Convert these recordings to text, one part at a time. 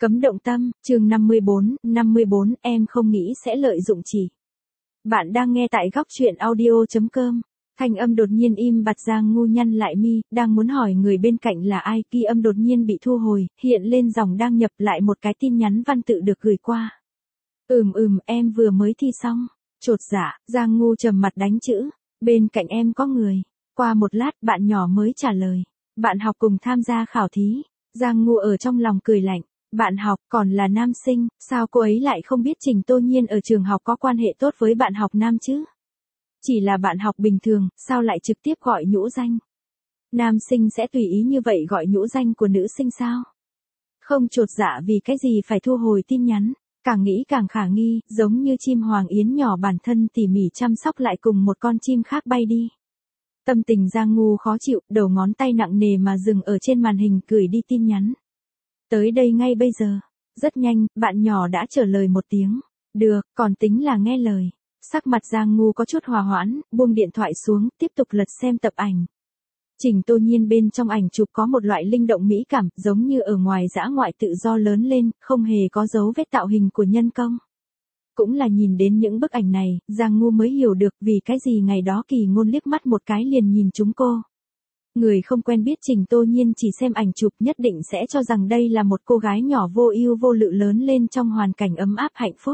Cấm động tâm, chương 54, em không nghĩ sẽ lợi dụng chị. Bạn đang nghe tại góc truyện audio.com. Thanh âm đột nhiên im bặt. Giang Ngu nhăn lại mi, đang muốn hỏi người bên cạnh là ai, ghi âm đột nhiên bị thu hồi, hiện lên dòng đang nhập lại một cái tin nhắn văn tự được gửi qua. Em vừa mới thi xong. Chột dạ, Giang Ngu trầm mặt đánh chữ. Bên cạnh em có người. Qua một lát, bạn nhỏ mới trả lời. Bạn học cùng tham gia khảo thí. Giang Ngu ở trong lòng cười lạnh. Bạn học, còn là nam sinh, sao cô ấy lại không biết Trình Tô Nhiên ở trường học có quan hệ tốt với bạn học nam chứ? Chỉ là bạn học bình thường, sao lại trực tiếp gọi nhũ danh? Nam sinh sẽ tùy ý như vậy gọi nhũ danh của nữ sinh sao? Không chột dạ vì cái gì phải thu hồi tin nhắn, càng nghĩ càng khả nghi, giống như chim hoàng yến nhỏ bản thân tỉ mỉ chăm sóc lại cùng một con chim khác bay đi. Tâm tình Giang Ngu khó chịu, đầu ngón tay nặng nề mà dừng ở trên màn hình gửi đi tin nhắn. Tới đây ngay bây giờ. Rất nhanh, bạn nhỏ đã trả lời một tiếng. Được, còn tính là nghe lời. Sắc mặt Giang Ngu có chút hòa hoãn, buông điện thoại xuống, tiếp tục lật xem tập ảnh. Trình Tô Nhiên bên trong ảnh chụp có một loại linh động mỹ cảm, giống như ở ngoài dã ngoại tự do lớn lên, không hề có dấu vết tạo hình của nhân công. Cũng là nhìn đến những bức ảnh này, Giang Ngu mới hiểu được vì cái gì ngày đó Kỳ Ngôn liếc mắt một cái liền nhìn chúng cô. Người không quen biết Trình Tô Nhiên chỉ xem ảnh chụp nhất định sẽ cho rằng đây là một cô gái nhỏ vô ưu vô lự lớn lên trong hoàn cảnh ấm áp hạnh phúc.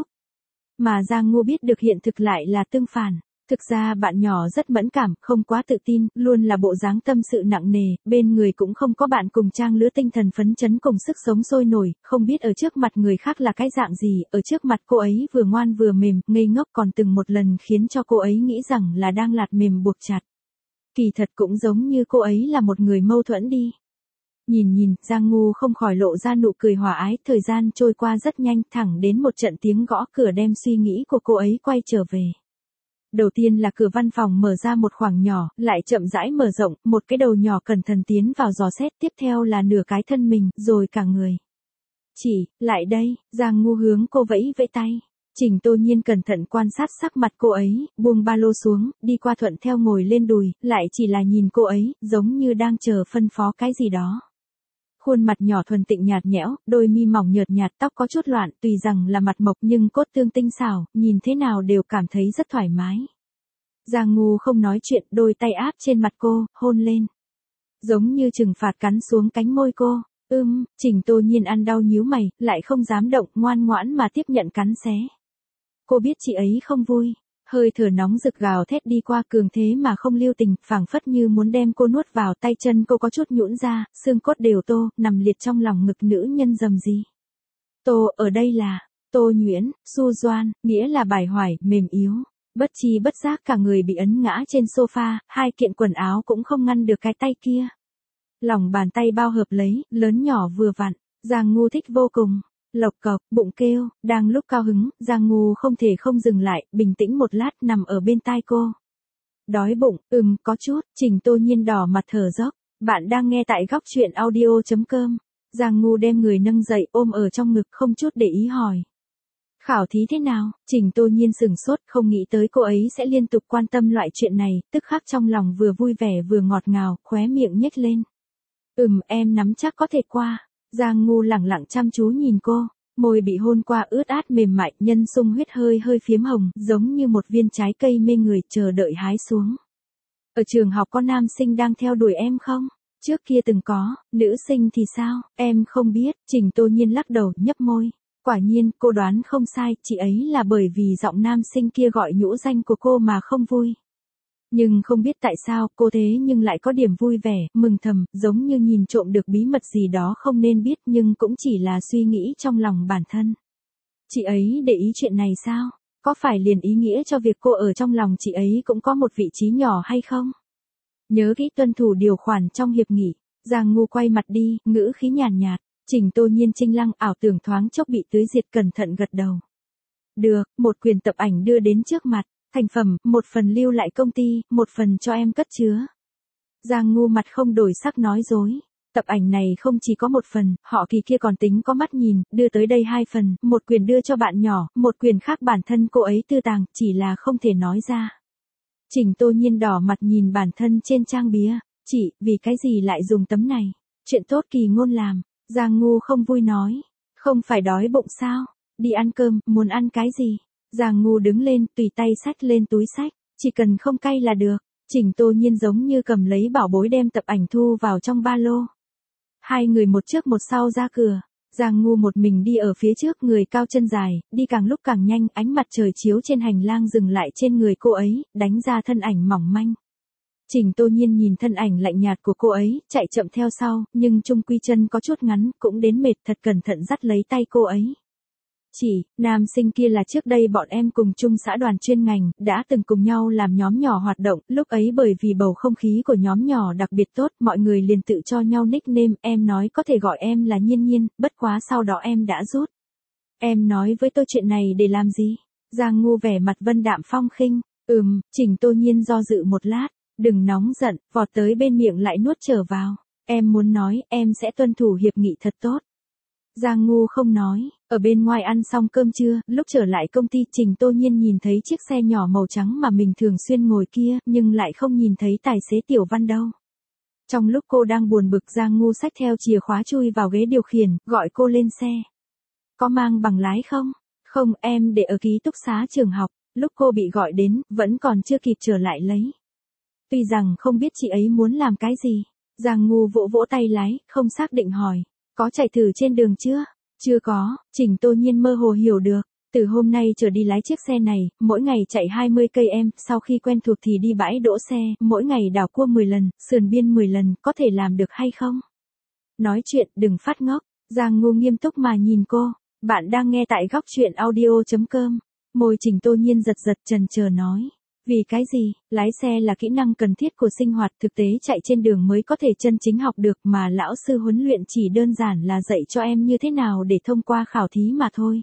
Mà Giang Ngu biết được hiện thực lại là tương phản. Thực ra bạn nhỏ rất mẫn cảm, không quá tự tin, luôn là bộ dáng tâm sự nặng nề, bên người cũng không có bạn cùng trang lứa tinh thần phấn chấn cùng sức sống sôi nổi, không biết ở trước mặt người khác là cái dạng gì, ở trước mặt cô ấy vừa ngoan vừa mềm, ngây ngốc còn từng một lần khiến cho cô ấy nghĩ rằng là đang lạt mềm buộc chặt. Kỳ thật cũng giống như cô ấy là một người mâu thuẫn đi. Nhìn, Giang Ngu không khỏi lộ ra nụ cười hòa ái, thời gian trôi qua rất nhanh, thẳng đến một trận tiếng gõ cửa đem suy nghĩ của cô ấy quay trở về. Đầu tiên là cửa văn phòng mở ra một khoảng nhỏ, lại chậm rãi mở rộng, một cái đầu nhỏ cẩn thận tiến vào dò xét, tiếp theo là nửa cái thân mình, rồi cả người. Chỉ, lại đây, Giang Ngu hướng cô vẫy vẫy tay. Trình Tô Nhiên cẩn thận quan sát sắc mặt cô ấy, buông ba lô xuống, đi qua thuận theo ngồi lên đùi, lại chỉ là nhìn cô ấy, giống như đang chờ phân phó cái gì đó. Khuôn mặt nhỏ thuần tịnh nhạt nhẽo, đôi mi mỏng nhợt nhạt, tóc có chút loạn, tùy rằng là mặt mộc nhưng cốt tương tinh xảo, nhìn thế nào đều cảm thấy rất thoải mái. Giang Ngu không nói chuyện, đôi tay áp trên mặt cô, hôn lên. Giống như trừng phạt cắn xuống cánh môi cô. Trình Tô Nhiên ăn đau nhíu mày, lại không dám động, ngoan ngoãn mà tiếp nhận cắn xé. Cô biết chị ấy không vui, hơi thở nóng rực gào thét đi qua, cường thế mà không lưu tình, phảng phất như muốn đem cô nuốt vào, tay chân cô có chút nhũn ra, xương cốt đều tô, nằm liệt trong lòng ngực nữ nhân dầm gì. Tô ở đây là, Tô Nhuyễn, Su Doan, nghĩa là bài hoài, mềm yếu. Bất chi bất giác cả người bị ấn ngã trên sofa, hai kiện quần áo cũng không ngăn được cái tay kia. Lòng bàn tay bao hợp lấy, lớn nhỏ vừa vặn, Giang Ngu thích vô cùng. Lộc cộc, bụng kêu, đang lúc cao hứng, Giang Ngu không thể không dừng lại, bình tĩnh một lát nằm ở bên tai cô. Đói bụng, có chút, Trình Tô Nhiên đỏ mặt thở dốc. Bạn đang nghe tại góc truyện audio.com. Giang Ngu đem người nâng dậy ôm ở trong ngực không chút để ý hỏi. Khảo thí thế nào? Trình Tô Nhiên sửng sốt, không nghĩ tới cô ấy sẽ liên tục quan tâm loại chuyện này, tức khắc trong lòng vừa vui vẻ vừa ngọt ngào, khóe miệng nhếch lên. Em nắm chắc có thể qua. Giang Ngu lẳng lặng chăm chú nhìn cô, môi bị hôn qua ướt át mềm mại, nhân sung huyết hơi phiếm hồng, giống như một viên trái cây mê người chờ đợi hái xuống. Ở trường học có nam sinh đang theo đuổi em không? Trước kia từng có, nữ sinh thì sao? Em không biết, Trình Tô Nhiên lắc đầu, nhấp môi. Quả nhiên, cô đoán không sai, chị ấy là bởi vì giọng nam sinh kia gọi nhũ danh của cô mà không vui. Nhưng không biết tại sao, cô thế nhưng lại có điểm vui vẻ, mừng thầm, giống như nhìn trộm được bí mật gì đó không nên biết nhưng cũng chỉ là suy nghĩ trong lòng bản thân. Chị ấy để ý chuyện này sao? Có phải liền ý nghĩa cho việc cô ở trong lòng chị ấy cũng có một vị trí nhỏ hay không? Nhớ kỹ tuân thủ điều khoản trong hiệp nghị. Giang Ngu quay mặt đi, ngữ khí nhàn nhạt. Trình Tô Nhiên chênh lăng, ảo tưởng thoáng chốc bị tưới diệt, cẩn thận gật đầu. Được, một quyển tập ảnh đưa đến trước mặt. Thành phẩm, một phần lưu lại công ty, một phần cho em cất chứa. Giang Ngu mặt không đổi sắc nói dối. Tập ảnh này không chỉ có một phần, họ Kỳ kia còn tính có mắt nhìn, đưa tới đây hai phần, một quyển đưa cho bạn nhỏ, một quyển khác bản thân cô ấy tư tàng, chỉ là không thể nói ra. Trình Tô Nhiên đỏ mặt nhìn bản thân trên trang bìa. Chị, vì cái gì lại dùng tấm này? Chuyện tốt Kỳ Ngôn làm. Giang Ngu không vui nói. Không phải đói bụng sao? Đi ăn cơm, muốn ăn cái gì? Giang Ngu đứng lên, tùy tay xách lên túi xách, chỉ cần không cay là được. Trình Tô Nhiên giống như cầm lấy bảo bối đem tập ảnh thu vào trong ba lô. Hai người một trước một sau ra cửa. Giang Ngu một mình đi ở phía trước, người cao chân dài, đi càng lúc càng nhanh, ánh mặt trời chiếu trên hành lang dừng lại trên người cô ấy, đánh ra thân ảnh mỏng manh. Trình Tô Nhiên nhìn thân ảnh lạnh nhạt của cô ấy, chạy chậm theo sau, nhưng chung quy chân có chút ngắn, cũng đến mệt, thật cẩn thận dắt lấy tay cô ấy. Nam sinh kia là trước đây bọn em cùng chung xã đoàn chuyên ngành, đã từng cùng nhau làm nhóm nhỏ hoạt động, lúc ấy bởi vì bầu không khí của nhóm nhỏ đặc biệt tốt, mọi người liền tự cho nhau nickname, em nói có thể gọi em là Nhiên Nhiên, bất quá sau đó em đã rút. Em nói với tôi chuyện này để làm gì? Giang Ngu vẻ mặt vân đạm phong khinh, Trình Tô Nhiên do dự một lát, đừng nóng giận, vọt tới bên miệng lại nuốt trở vào. Em muốn nói, em sẽ tuân thủ hiệp nghị thật tốt. Giang Ngu không nói, ở bên ngoài ăn xong cơm trưa, lúc trở lại công ty Trình Tô Nhiên nhìn thấy chiếc xe nhỏ màu trắng mà mình thường xuyên ngồi kia, nhưng lại không nhìn thấy tài xế Tiểu Văn đâu. Trong lúc cô đang buồn bực, Giang Ngu xách theo chìa khóa chui vào ghế điều khiển, gọi cô lên xe. Có mang bằng lái không? Không, em để ở ký túc xá trường học, lúc cô bị gọi đến, vẫn còn chưa kịp trở lại lấy. Tuy rằng không biết chị ấy muốn làm cái gì, Giang Ngu vỗ vỗ tay lái, không xác định hỏi. Có chạy thử trên đường chưa? Chưa có, Trình Tô Nhiên mơ hồ hiểu được. Từ hôm nay trở đi lái chiếc xe này, mỗi ngày chạy 20 cây em, sau khi quen thuộc thì đi bãi đỗ xe, mỗi ngày đảo cua 10 lần, sườn biên 10 lần, có thể làm được hay không? Nói chuyện, đừng phát ngốc. Giang Ngu nghiêm túc mà nhìn cô. Bạn đang nghe tại góc truyện audio.com. Môi Trình Tô Nhiên giật giật chần chờ nói. Vì cái gì? Lái xe là kỹ năng cần thiết của sinh hoạt, thực tế chạy trên đường mới có thể chân chính học được, mà lão sư huấn luyện chỉ đơn giản là dạy cho em như thế nào để thông qua khảo thí mà thôi.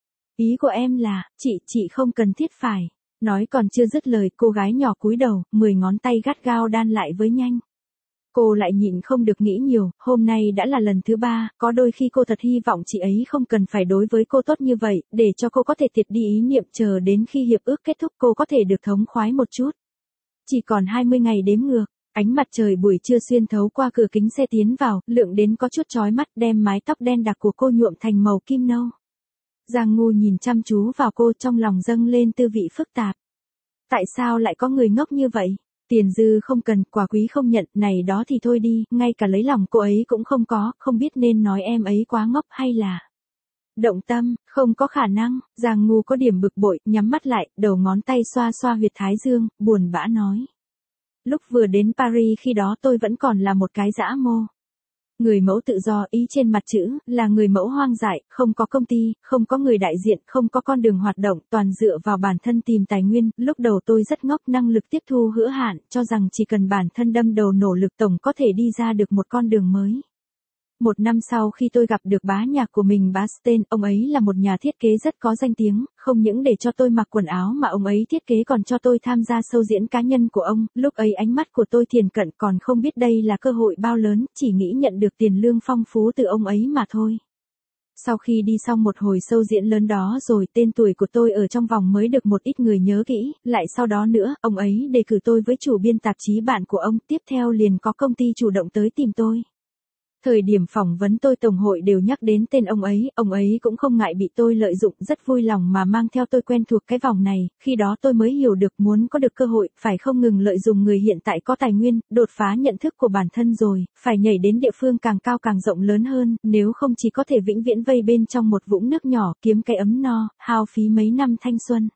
Ý của em là, chị không cần thiết phải. Nói còn chưa dứt lời, cô gái nhỏ cúi đầu, 10 ngón tay gắt gao đan lại với nhanh. Cô lại nhịn không được nghĩ nhiều, hôm nay đã là lần thứ 3, có đôi khi cô thật hy vọng chị ấy không cần phải đối với cô tốt như vậy, để cho cô có thể tiệt đi ý niệm, chờ đến khi hiệp ước kết thúc cô có thể được thống khoái một chút. Chỉ còn 20 ngày đếm ngược, ánh mặt trời buổi trưa xuyên thấu qua cửa kính xe tiến vào, lượng đến có chút chói mắt, đem mái tóc đen đặc của cô nhuộm thành màu kim nâu. Giang Ngu nhìn chăm chú vào cô, trong lòng dâng lên tư vị phức tạp. Tại sao lại có người ngốc như vậy? Tiền dư không cần, quà quý không nhận, này đó thì thôi đi, ngay cả lấy lòng cô ấy cũng không có, không biết nên nói em ấy quá ngốc hay là động tâm, không có khả năng. Giang Ngu có điểm bực bội, nhắm mắt lại, đầu ngón tay xoa xoa huyệt thái dương, buồn bã nói. Lúc vừa đến Paris khi đó tôi vẫn còn là một cái dã mô. Người mẫu tự do, ý trên mặt chữ, là người mẫu hoang dại, không có công ty, không có người đại diện, không có con đường hoạt động, toàn dựa vào bản thân tìm tài nguyên. Lúc đầu tôi rất ngốc, năng lực tiếp thu hữu hạn, cho rằng chỉ cần bản thân đâm đầu nỗ lực tổng có thể đi ra được một con đường mới. Một năm sau khi tôi gặp được bá nhạc của mình Bastien, ông ấy là một nhà thiết kế rất có danh tiếng, không những để cho tôi mặc quần áo mà ông ấy thiết kế còn cho tôi tham gia show diễn cá nhân của ông, lúc ấy ánh mắt của tôi thiền cận, còn không biết đây là cơ hội bao lớn, chỉ nghĩ nhận được tiền lương phong phú từ ông ấy mà thôi. Sau khi đi xong một hồi show diễn lớn đó rồi, tên tuổi của tôi ở trong vòng mới được một ít người nhớ kỹ, lại sau đó nữa, ông ấy đề cử tôi với chủ biên tạp chí bạn của ông, tiếp theo liền có công ty chủ động tới tìm tôi. Thời điểm phỏng vấn tôi tổng hội đều nhắc đến tên ông ấy cũng không ngại bị tôi lợi dụng, rất vui lòng mà mang theo tôi quen thuộc cái vòng này, khi đó tôi mới hiểu được muốn có được cơ hội, phải không ngừng lợi dụng người hiện tại có tài nguyên, đột phá nhận thức của bản thân rồi, phải nhảy đến địa phương càng cao càng rộng lớn hơn, nếu không chỉ có thể vĩnh viễn vây bên trong một vũng nước nhỏ, kiếm cái ấm no, hao phí mấy năm thanh xuân.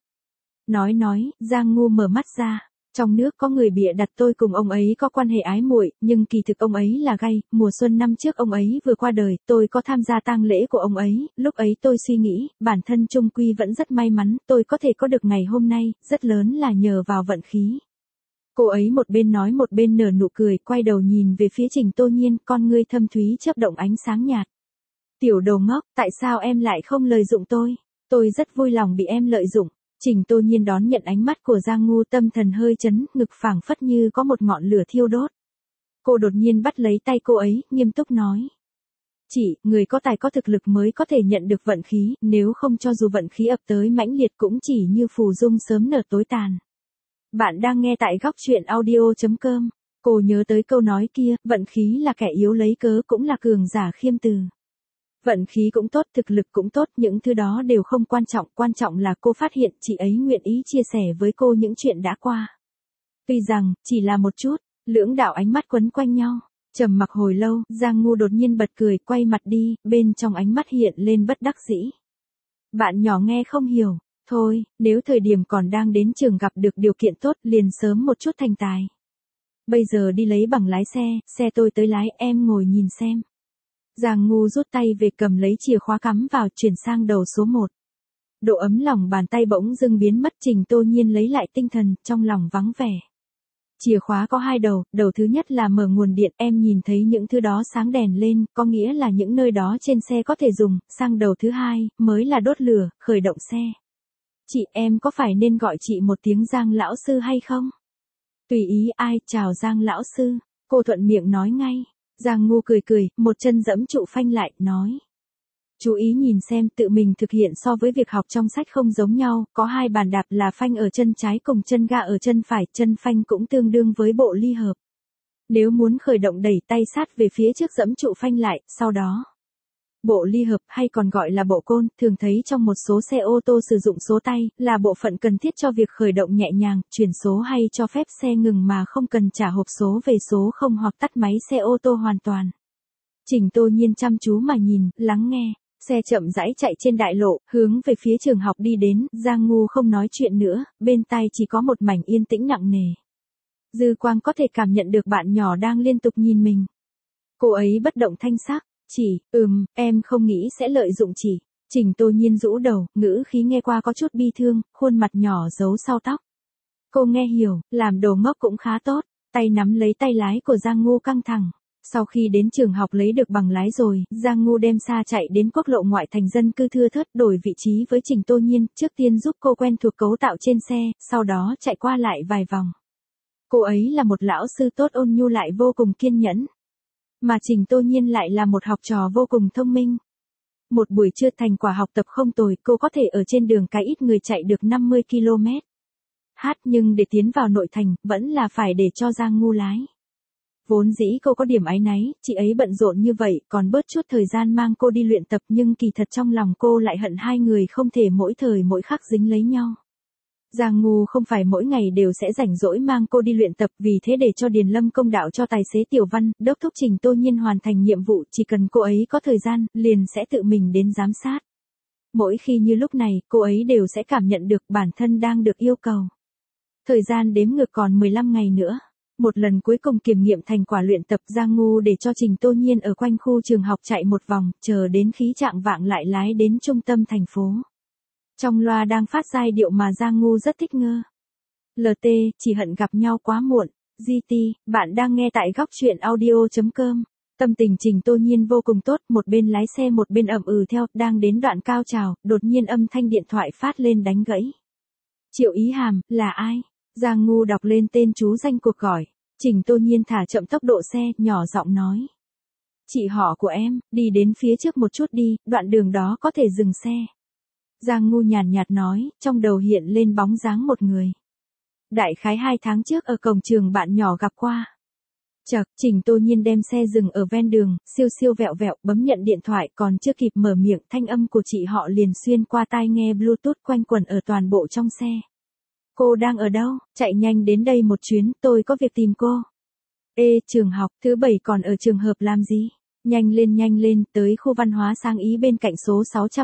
Nói, Giang Ngu mở mắt ra. Trong nước có người bịa đặt tôi cùng ông ấy có quan hệ ái muội, nhưng kỳ thực ông ấy là gay, mùa xuân năm trước ông ấy vừa qua đời, tôi có tham gia tang lễ của ông ấy, lúc ấy tôi suy nghĩ, bản thân chung quy vẫn rất may mắn, tôi có thể có được ngày hôm nay, rất lớn là nhờ vào vận khí. Cô ấy một bên nói một bên nở nụ cười, quay đầu nhìn về phía Trình Tô Nhiên, con ngươi thâm thúy chớp động ánh sáng nhạt. Tiểu đồ ngốc, tại sao em lại không lợi dụng tôi? Tôi rất vui lòng bị em lợi dụng. Trình Tô Nhiên đón nhận ánh mắt của Giang Ngu, tâm thần hơi chấn, ngực phảng phất như có một ngọn lửa thiêu đốt. Cô đột nhiên bắt lấy tay cô ấy, nghiêm túc nói. Người có tài có thực lực mới có thể nhận được vận khí, nếu không cho dù vận khí ập tới mãnh liệt cũng chỉ như phù dung sớm nở tối tàn. Bạn đang nghe tại góc truyện audio.com. Cô nhớ tới câu nói kia, vận khí là kẻ yếu lấy cớ cũng là cường giả khiêm từ. Vận khí cũng tốt, thực lực cũng tốt, những thứ đó đều không quan trọng là cô phát hiện chị ấy nguyện ý chia sẻ với cô những chuyện đã qua. Tuy rằng, chỉ là một chút, lưỡng đạo ánh mắt quấn quanh nhau, trầm mặc hồi lâu, Giang Ngu đột nhiên bật cười, quay mặt đi, bên trong ánh mắt hiện lên bất đắc dĩ. Bạn nhỏ nghe không hiểu, thôi, nếu thời điểm còn đang đến trường gặp được điều kiện tốt liền sớm một chút thành tài. Bây giờ đi lấy bằng lái xe tôi tới lái, em ngồi nhìn xem. Giang Ngu rút tay về cầm lấy chìa khóa cắm vào, chuyển sang đầu số 1. Độ ấm lòng bàn tay bỗng dưng biến mất, Trình Tô Nhiên lấy lại tinh thần, trong lòng vắng vẻ. Chìa khóa có 2 đầu, đầu thứ nhất là mở nguồn điện, em nhìn thấy những thứ đó sáng đèn lên, có nghĩa là những nơi đó trên xe có thể dùng, sang đầu thứ 2, mới là đốt lửa, khởi động xe. Chị, em có phải nên gọi chị một tiếng Giang lão sư hay không? Tùy ý, ai, chào Giang lão sư, cô thuận miệng nói ngay. Giang Ngu cười, một chân dẫm trụ phanh lại, nói. Chú ý nhìn xem, tự mình thực hiện so với việc học trong sách không giống nhau, có 2 bàn đạp là phanh ở chân trái cùng chân ga ở chân phải, chân phanh cũng tương đương với bộ ly hợp. Nếu muốn khởi động đẩy tay sát về phía trước dẫm trụ phanh lại, sau đó. Bộ ly hợp hay còn gọi là bộ côn, thường thấy trong một số xe ô tô sử dụng số tay, là bộ phận cần thiết cho việc khởi động nhẹ nhàng, chuyển số hay cho phép xe ngừng mà không cần trả hộp số về số không hoặc tắt máy xe ô tô hoàn toàn. Trình Tô Nhiên chăm chú mà nhìn, lắng nghe. Xe chậm rãi chạy trên đại lộ, hướng về phía trường học đi đến, Giang Ngu không nói chuyện nữa, bên tai chỉ có một mảnh yên tĩnh nặng nề. Dư quang có thể cảm nhận được bạn nhỏ đang liên tục nhìn mình. Cô ấy bất động thanh sắc, em không nghĩ sẽ lợi dụng chị. Trình Tô Nhiên rũ đầu, ngữ khí nghe qua có chút bi thương, khuôn mặt nhỏ giấu sau tóc. Cô nghe hiểu, làm đồ ngốc cũng khá tốt, tay nắm lấy tay lái của Giang Ngu căng thẳng. Sau khi đến trường học lấy được bằng lái rồi, Giang Ngu đem xa chạy đến quốc lộ ngoại thành dân cư thưa thớt, đổi vị trí với Trình Tô Nhiên, trước tiên giúp cô quen thuộc cấu tạo trên xe, sau đó chạy qua lại vài vòng. Cô ấy là một lão sư tốt, ôn nhu lại vô cùng kiên nhẫn. Mà Trình Tô Nhiên lại là một học trò vô cùng thông minh. Một buổi trưa thành quả học tập không tồi, cô có thể ở trên đường cái ít người chạy được 50 km. Nhưng để tiến vào nội thành, vẫn là phải để cho Giang Ngu lái. Vốn dĩ cô có điểm áy náy, chị ấy bận rộn như vậy, còn bớt chút thời gian mang cô đi luyện tập, nhưng kỳ thật trong lòng cô lại hận hai người không thể mỗi thời mỗi khắc dính lấy nhau. Giang Ngu không phải mỗi ngày đều sẽ rảnh rỗi mang cô đi luyện tập, vì thế để cho Điền Lâm công đạo cho tài xế Tiểu Văn, đốc thúc Trình Tô Nhiên hoàn thành nhiệm vụ, chỉ cần cô ấy có thời gian, liền sẽ tự mình đến giám sát. Mỗi khi như lúc này, cô ấy đều sẽ cảm nhận được bản thân đang được yêu cầu. Thời gian đếm ngược còn 15 ngày nữa. Một lần cuối cùng kiểm nghiệm thành quả luyện tập, Giang Ngu để cho Trình Tô Nhiên ở quanh khu trường học chạy một vòng, chờ đến khí trạng vạng lại lái đến trung tâm thành phố. Trong loa đang phát giai điệu mà Giang Ngu rất thích ngơ. LT, chỉ hận gặp nhau quá muộn. GT, bạn đang nghe tại góc truyện audio.com. Tâm tình Trình Tô Nhiên vô cùng tốt, một bên lái xe một bên ậm ừ theo, đang đến đoạn cao trào, đột nhiên âm thanh điện thoại phát lên đánh gãy. Triệu Ý Hàm, là ai? Giang Ngu đọc lên tên chú danh cuộc gọi. Trình Tô Nhiên thả chậm tốc độ xe, nhỏ giọng nói. Chị họ của em, đi đến phía trước một chút đi, đoạn đường đó có thể dừng xe. Giang Ngu nhàn nhạt nói, trong đầu hiện lên bóng dáng một người. Đại khái 2 tháng trước ở cổng trường bạn nhỏ gặp qua. Chậc, Trình Tô Nhiên đem xe dừng ở ven đường, siêu vẹo vẹo, bấm nhận điện thoại, còn chưa kịp mở miệng, thanh âm của chị họ liền xuyên qua tai nghe Bluetooth quanh quẩn ở toàn bộ trong xe. Cô đang ở đâu? Chạy nhanh đến đây một chuyến, tôi có việc tìm cô. Ê, trường học, thứ 7 còn ở trường hợp làm gì? Nhanh lên, tới khu văn hóa Sáng Ý bên cạnh số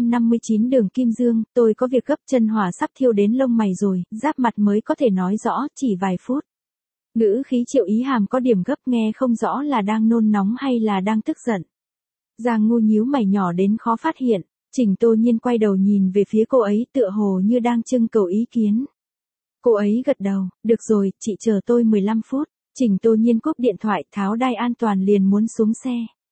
659 đường Kim Dương, tôi có việc gấp, chân hỏa sắp thiêu đến lông mày rồi, giáp mặt mới có thể nói rõ, chỉ vài phút. Ngữ khí Triệu Ý Hàm có điểm gấp, nghe không rõ là đang nôn nóng hay là đang tức giận. Giang Ngu nhíu mày nhỏ đến khó phát hiện, Trình Tô Nhiên quay đầu nhìn về phía cô ấy, tựa hồ như đang trưng cầu ý kiến. Cô ấy gật đầu, được rồi, chị chờ tôi 15 phút. Trình Tô Nhiên cúp điện thoại, tháo đai an toàn liền muốn xuống xe.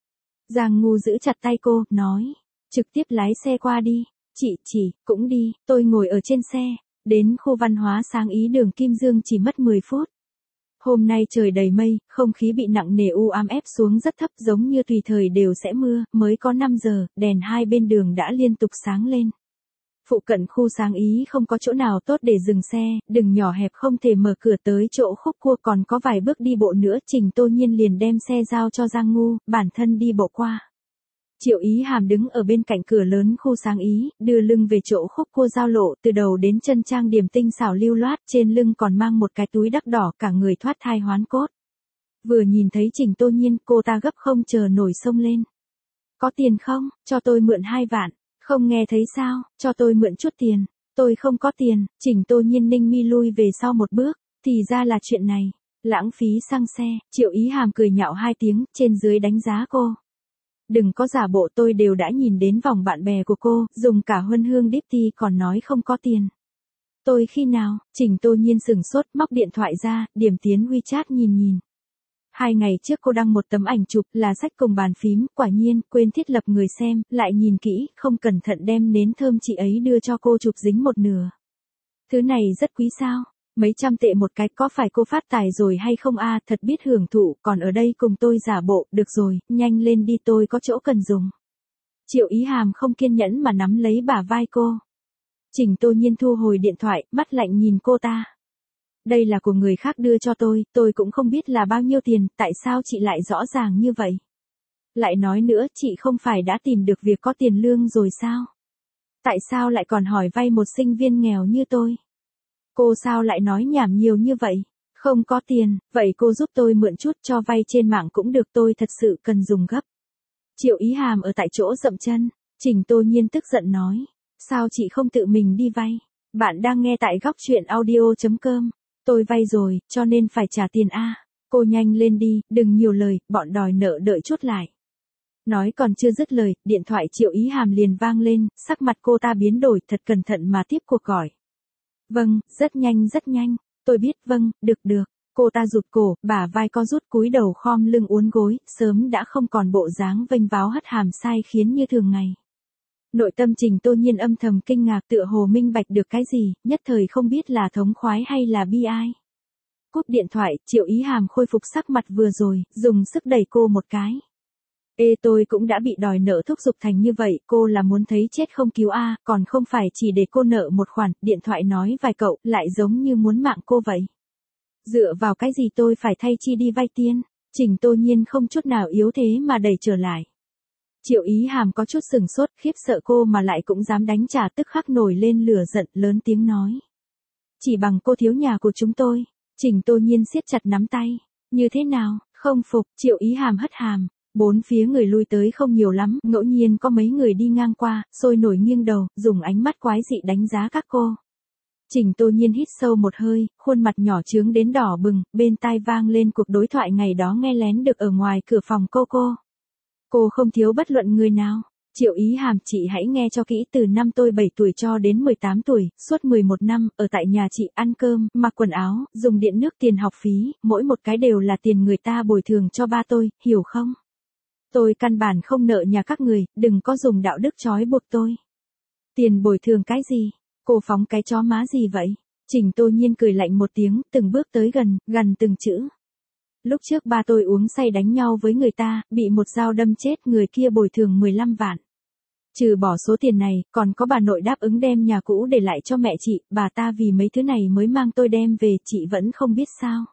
Giang Ngu giữ chặt tay cô, nói, trực tiếp lái xe qua đi. Chị, cũng đi, tôi ngồi ở trên xe. Đến khu văn hóa Sáng Ý đường Kim Dương chỉ mất 10 phút. Hôm nay trời đầy mây, không khí bị nặng nề u ám ép xuống rất thấp, giống như tùy thời đều sẽ mưa, mới có 5 giờ, đèn hai bên đường đã liên tục sáng lên. Phụ cận khu Sáng Ý không có chỗ nào tốt để dừng xe, đường nhỏ hẹp không thể mở cửa tới chỗ khúc cua, còn có vài bước đi bộ nữa, Trình Tô Nhiên liền đem xe giao cho Giang Ngu, bản thân đi bộ qua. Triệu Ý Hàm đứng ở bên cạnh cửa lớn khu sáng ý, đưa lưng về chỗ khúc cua giao lộ, từ đầu đến chân trang điểm tinh xảo lưu loát, trên lưng còn mang một cái túi đắt đỏ, cả người thoát thai hoán cốt. Vừa nhìn thấy Trình Tô Nhiên, cô ta gấp không chờ nổi xông lên. Có tiền không, cho tôi mượn 2 vạn, không nghe thấy sao, cho tôi mượn chút tiền, tôi không có tiền. Trình Tô Nhiên ninh mi lui về sau một bước, thì ra là chuyện này, lãng phí xăng xe. Triệu Ý Hàm cười nhạo 2 tiếng, trên dưới đánh giá cô. Đừng có giả bộ, tôi đều đã nhìn đến vòng bạn bè của cô, dùng cả Huân Hương Dipty còn nói không có tiền. Tôi khi nào? Trình Tô Nhiên sửng sốt, móc điện thoại ra, điểm tiến WeChat nhìn. 2 ngày trước cô đăng một tấm ảnh chụp là sách cùng bàn phím, quả nhiên, quên thiết lập người xem, lại nhìn kỹ, không cẩn thận đem nến thơm chị ấy đưa cho cô chụp dính một nửa. Thứ này rất quý sao? Mấy trăm tệ một cái, có phải cô phát tài rồi hay không a? Thật biết hưởng thụ, còn ở đây cùng tôi giả bộ, được rồi, nhanh lên đi, tôi có chỗ cần dùng. Triệu Ý Hàm không kiên nhẫn mà nắm lấy bả vai cô. Trình Tô Nhiên thu hồi điện thoại, mắt lạnh nhìn cô ta. Đây là của người khác đưa cho tôi cũng không biết là bao nhiêu tiền, tại sao chị lại rõ ràng như vậy? Lại nói nữa, chị không phải đã tìm được việc có tiền lương rồi sao? Tại sao lại còn hỏi vay một sinh viên nghèo như tôi? Cô sao lại nói nhảm nhiều như vậy? Không có tiền, vậy cô giúp tôi mượn chút, cho vay trên mạng cũng được, tôi thật sự cần dùng gấp. Triệu Ý Hàm ở tại chỗ dậm chân. Trình Tô Nhiên tức giận nói. Sao chị không tự mình đi vay? Bạn đang nghe tại góc chuyện audio.com. Tôi vay rồi, cho nên phải trả tiền a. Cô nhanh lên đi, đừng nhiều lời, bọn đòi nợ đợi chút lại. Nói còn chưa dứt lời, điện thoại Triệu Ý Hàm liền vang lên, sắc mặt cô ta biến đổi, thật cẩn thận mà tiếp cuộc gọi. Vâng, rất nhanh, tôi biết, vâng, được. Cô ta rụt cổ, bả vai co rút, cúi đầu khom lưng uốn gối, sớm đã không còn bộ dáng vênh váo hất hàm sai khiến như thường ngày. Nội tâm Trình Tô Nhiên âm thầm kinh ngạc, tựa hồ minh bạch được cái gì, nhất thời không biết là thống khoái hay là bi ai. Cúp điện thoại, Triệu Ý Hàm khôi phục sắc mặt vừa rồi, dùng sức đẩy cô một cái. Ê, tôi cũng đã bị đòi nợ thúc giục thành như vậy, cô là muốn thấy chết không cứu a, còn không phải chỉ để cô nợ một khoản, điện thoại nói vài cậu, lại giống như muốn mạng cô vậy. Dựa vào cái gì tôi phải thay chi đi vay tiền? Trình Tô Nhiên không chút nào yếu thế mà đẩy trở lại. Triệu Ý Hàm có chút sừng sốt, khiếp sợ cô mà lại cũng dám đánh trả, tức khắc nổi lên lửa giận, lớn tiếng nói. Chỉ bằng cô thiếu nhà của chúng tôi. Trình Tô Nhiên siết chặt nắm tay. Như thế nào, không phục? Triệu Ý Hàm hất hàm. Bốn phía người lui tới không nhiều lắm, ngẫu nhiên có mấy người đi ngang qua, sôi nổi nghiêng đầu, dùng ánh mắt quái dị đánh giá các cô. Trình Tô Nhiên hít sâu một hơi, khuôn mặt nhỏ trướng đến đỏ bừng, bên tai vang lên cuộc đối thoại ngày đó nghe lén được ở ngoài cửa phòng cô. Cô không thiếu bất luận người nào. Triệu Ý Hàm, chị hãy nghe cho kỹ, từ năm tôi 7 tuổi cho đến 18 tuổi, suốt 11 năm, ở tại nhà chị, ăn cơm, mặc quần áo, dùng điện nước, tiền học phí, mỗi một cái đều là tiền người ta bồi thường cho ba tôi, hiểu không? Tôi căn bản không nợ nhà các người, đừng có dùng đạo đức trói buộc tôi. Tiền bồi thường cái gì? Cô phóng cái chó má gì vậy? Trình Tô Nhiên cười lạnh một tiếng, từng bước tới gần từng chữ. Lúc trước ba tôi uống say đánh nhau với người ta, bị một dao đâm chết, người kia bồi thường 15 vạn. Trừ bỏ số tiền này, còn có bà nội đáp ứng đem nhà cũ để lại cho mẹ chị, bà ta vì mấy thứ này mới mang tôi đem về, chị vẫn không biết sao.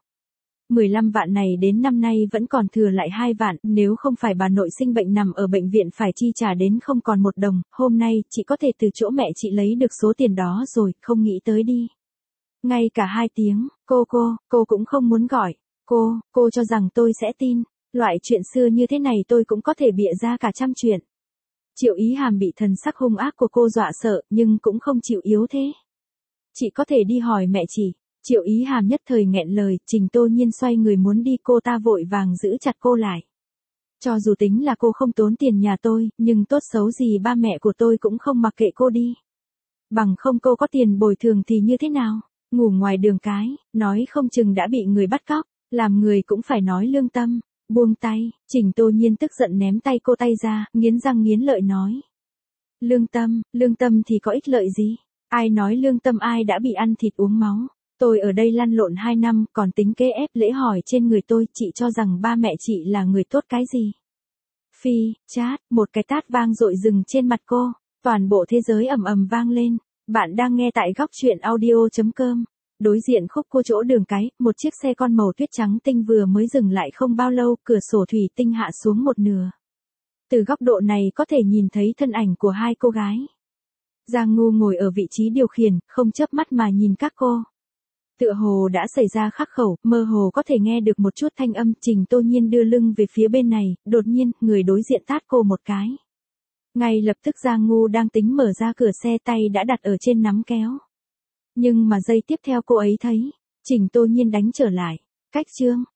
15 vạn này đến năm nay vẫn còn thừa lại 2 vạn, nếu không phải bà nội sinh bệnh nằm ở bệnh viện phải chi trả đến không còn một đồng, hôm nay chị có thể từ chỗ mẹ chị lấy được số tiền đó rồi, không nghĩ tới đi. Ngay cả 2 tiếng, cô cũng không muốn gọi. Cô cho rằng tôi sẽ tin, loại chuyện xưa như thế này tôi cũng có thể bịa ra cả trăm chuyện. Triệu Ý Hàm bị thần sắc hung ác của cô dọa sợ, nhưng cũng không chịu yếu thế. Chị có thể đi hỏi mẹ chị. Triệu Ý Hàm nhất thời nghẹn lời, Trình Tô Nhiên xoay người muốn đi, cô ta vội vàng giữ chặt cô lại. Cho dù tính là cô không tốn tiền nhà tôi, nhưng tốt xấu gì ba mẹ của tôi cũng không mặc kệ cô đi. Bằng không cô có tiền bồi thường thì như thế nào? Ngủ ngoài đường cái, nói không chừng đã bị người bắt cóc. Làm người cũng phải nói lương tâm. Buông tay, Trình Tô Nhiên tức giận ném tay cô tay ra, nghiến răng nghiến lợi nói. Lương tâm thì có ích lợi gì? Ai nói lương tâm, ai đã bị ăn thịt uống máu? Tôi ở đây lăn lộn 2 năm, còn tính kế ép lễ hỏi trên người tôi, chị cho rằng ba mẹ chị là người tốt cái gì? Phi, chát, một cái tát vang dội rừng trên mặt cô, toàn bộ thế giới ầm ầm vang lên. Bạn đang nghe tại góc chuyện audio.com. Đối diện khúc cua chỗ đường cái, một chiếc xe con màu tuyết trắng tinh vừa mới dừng lại không bao lâu, cửa sổ thủy tinh hạ xuống một nửa. Từ góc độ này có thể nhìn thấy thân ảnh của hai cô gái. Giang Ngu ngồi ở vị trí điều khiển, không chớp mắt mà nhìn các cô. Tựa hồ đã xảy ra khắc khẩu, mơ hồ có thể nghe được một chút thanh âm. Trình Tô Nhiên đưa lưng về phía bên này, đột nhiên, người đối diện tát cô một cái. Ngay lập tức Giang Ngu đang tính mở ra cửa xe, tay đã đặt ở trên nắm kéo. Nhưng mà giây tiếp theo cô ấy thấy, Trình Tô Nhiên đánh trở lại. Cách chương